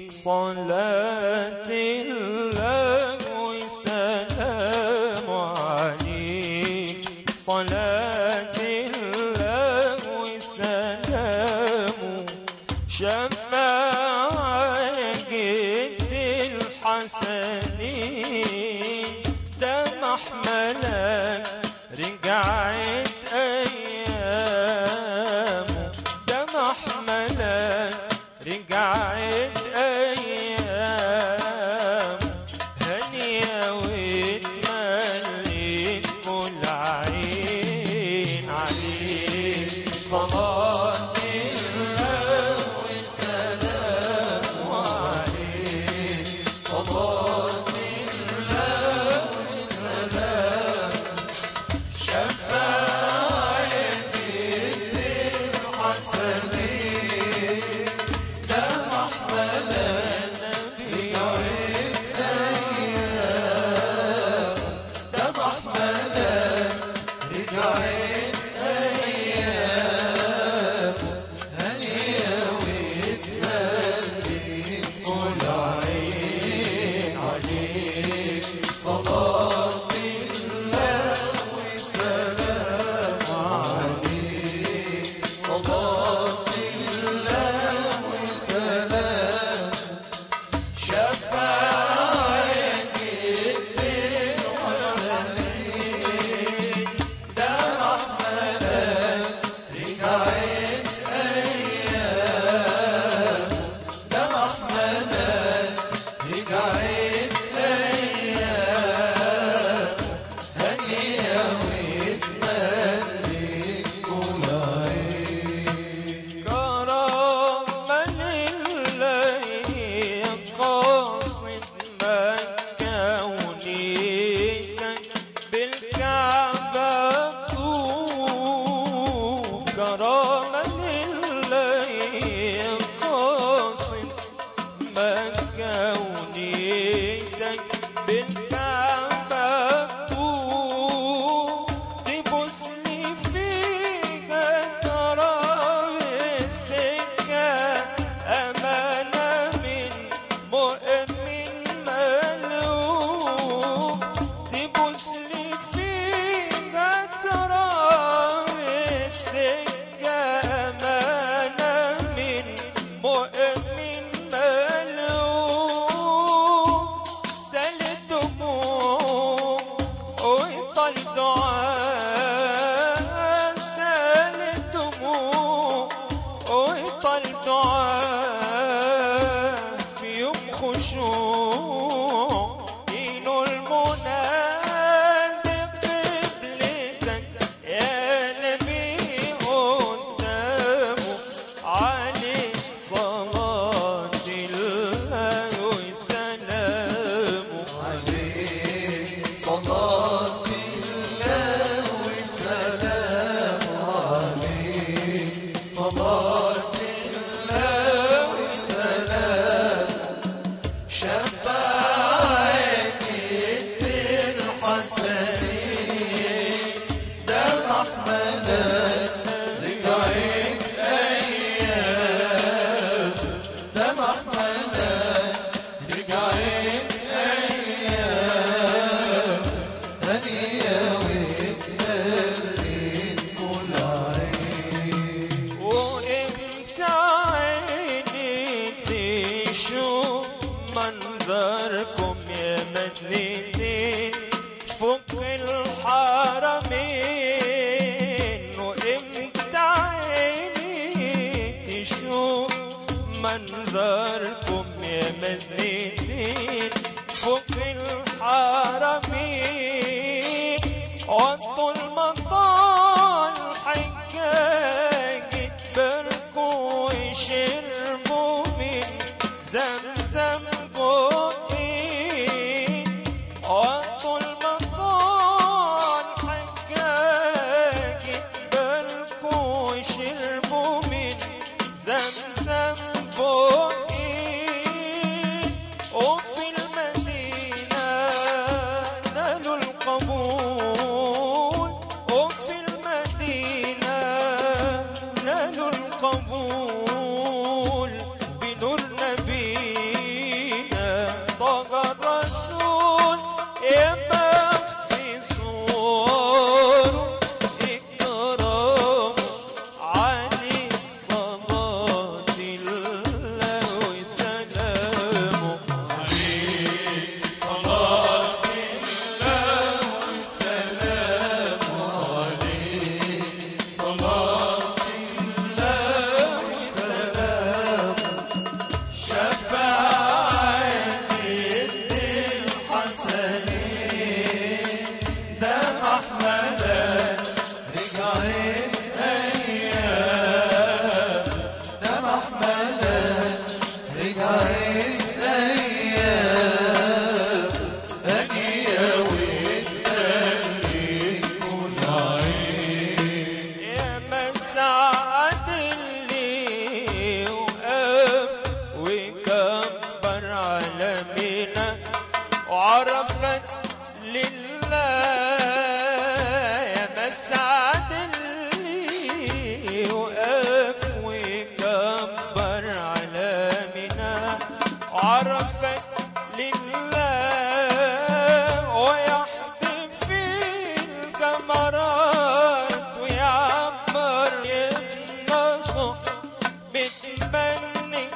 صلاة الله وسلام عليك، صلاة الله وسلام، شفاعة جد الحسنين، ده محملك رجعت أيامه، ده محملك رجعت أيام، هنية واتمليت كل عين عليك، صلاة الله وسلام عليك، صلاة الله وسلام، شفاعة الحسنين، ده محملنا رجعت أيام، ده محملنا رجعت أيام، هنية واتمليت كل عين عليك، صلاة الله وسلام عليك، صلاة الله وسلام، شفاعة الحسنين، ده محملك رجعت أيام، ده محملك رجعت أيام، هنية واتمليت كل عين، كرما لله قاصد مكة ونيتك بالكعبة طوف، كرما لله قاصد مكة ونيتك بالكعبة طوف، تبوسني فيها ترى السكة، أمانة من مؤمن ملوك، تبوسني فيها ترى السكة، أمانة من مؤمن ملوك، سل الدموع ويطل دعاء، سل الدموع ويطل دعاء، في يوم خشوع ينول المنادي قبلتك يا نبي قدامه، عليك صلاة الله وسلامه، عليك صلاة الله وسلامه، عليك صلاة الله وسلامه، شفاعة الحسنين، ده محملك رجعت أيام، ده محملك رجعت أيام، هنية واتمليت كل عين، وإنت عيني تشوف منظركم يا مدينتين فوق الحرمين، وإمتى عيني تشوف منظركم يا مدينتين فوق الحرمين، وطوا المطال حجاج تباركوا ويشربوا من زمزم بقين، وطوا المطال حجاج تباركوا ويشربوا من زمزم بقين، وفي المدينة مصطفى الرسول يا بختي صور اكرام عليك صلاة الله وسلامه عليك صلاة الله وسلامه عليك صلاة الله وسلامه شفاعة الحسنين ده محمدا رجعت أيام ده محمدا رجعت أيام أنيا وتقلي كل عين يا مسعد اللي وقف وكبر عالمنا وعرفت لله يا مسعد اللي وقف وكبر عالمنا وعرفت لله ويحدف في الجمرات ويعمر ينصح بتمني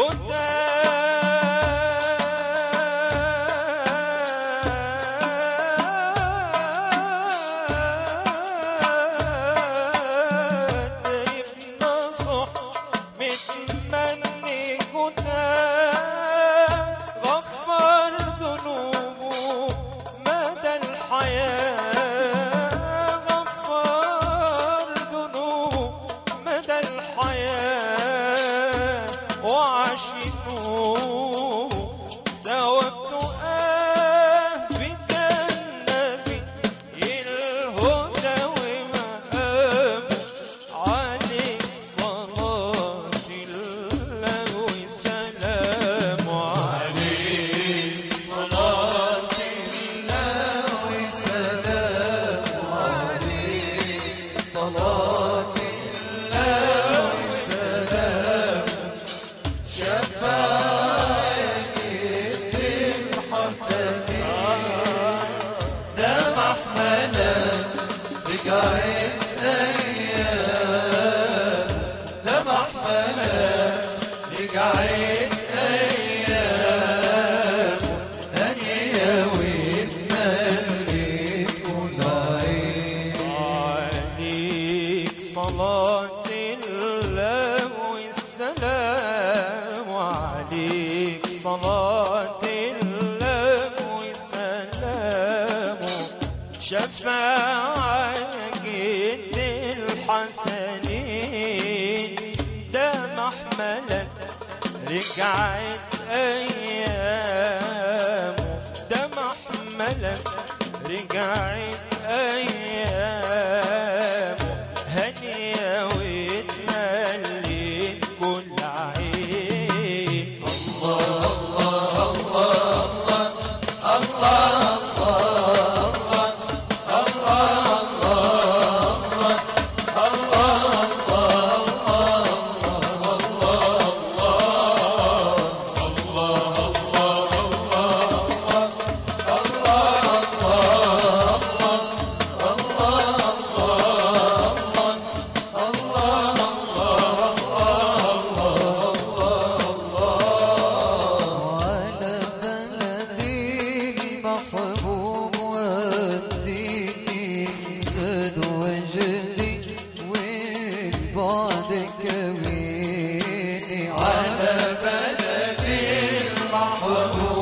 غفر ذنوبه مدى الحياة غفر ذنوبه مدى الحياة وعاش نوره ثوابته بجنبي الهدى ومقامه عليك صلاة الله وسلامه عليك صلاة الله وسلامه عليك صلاة الله وسلامه شفاعة الحسنين ده محمدا رجعت أيام ده محمدا رجعت أيام هنيا واتمليت كل عين عليك صلاة الله والسلام عليك صلاة الله وسلامه شفاعة جد الحسنين ده محملك رجعت أيامه ده محملك رجعت أيامه هنيا واتمليت كل عين محبوب وديني زاد وجدي والبعدك ويني على بلدي المحبوب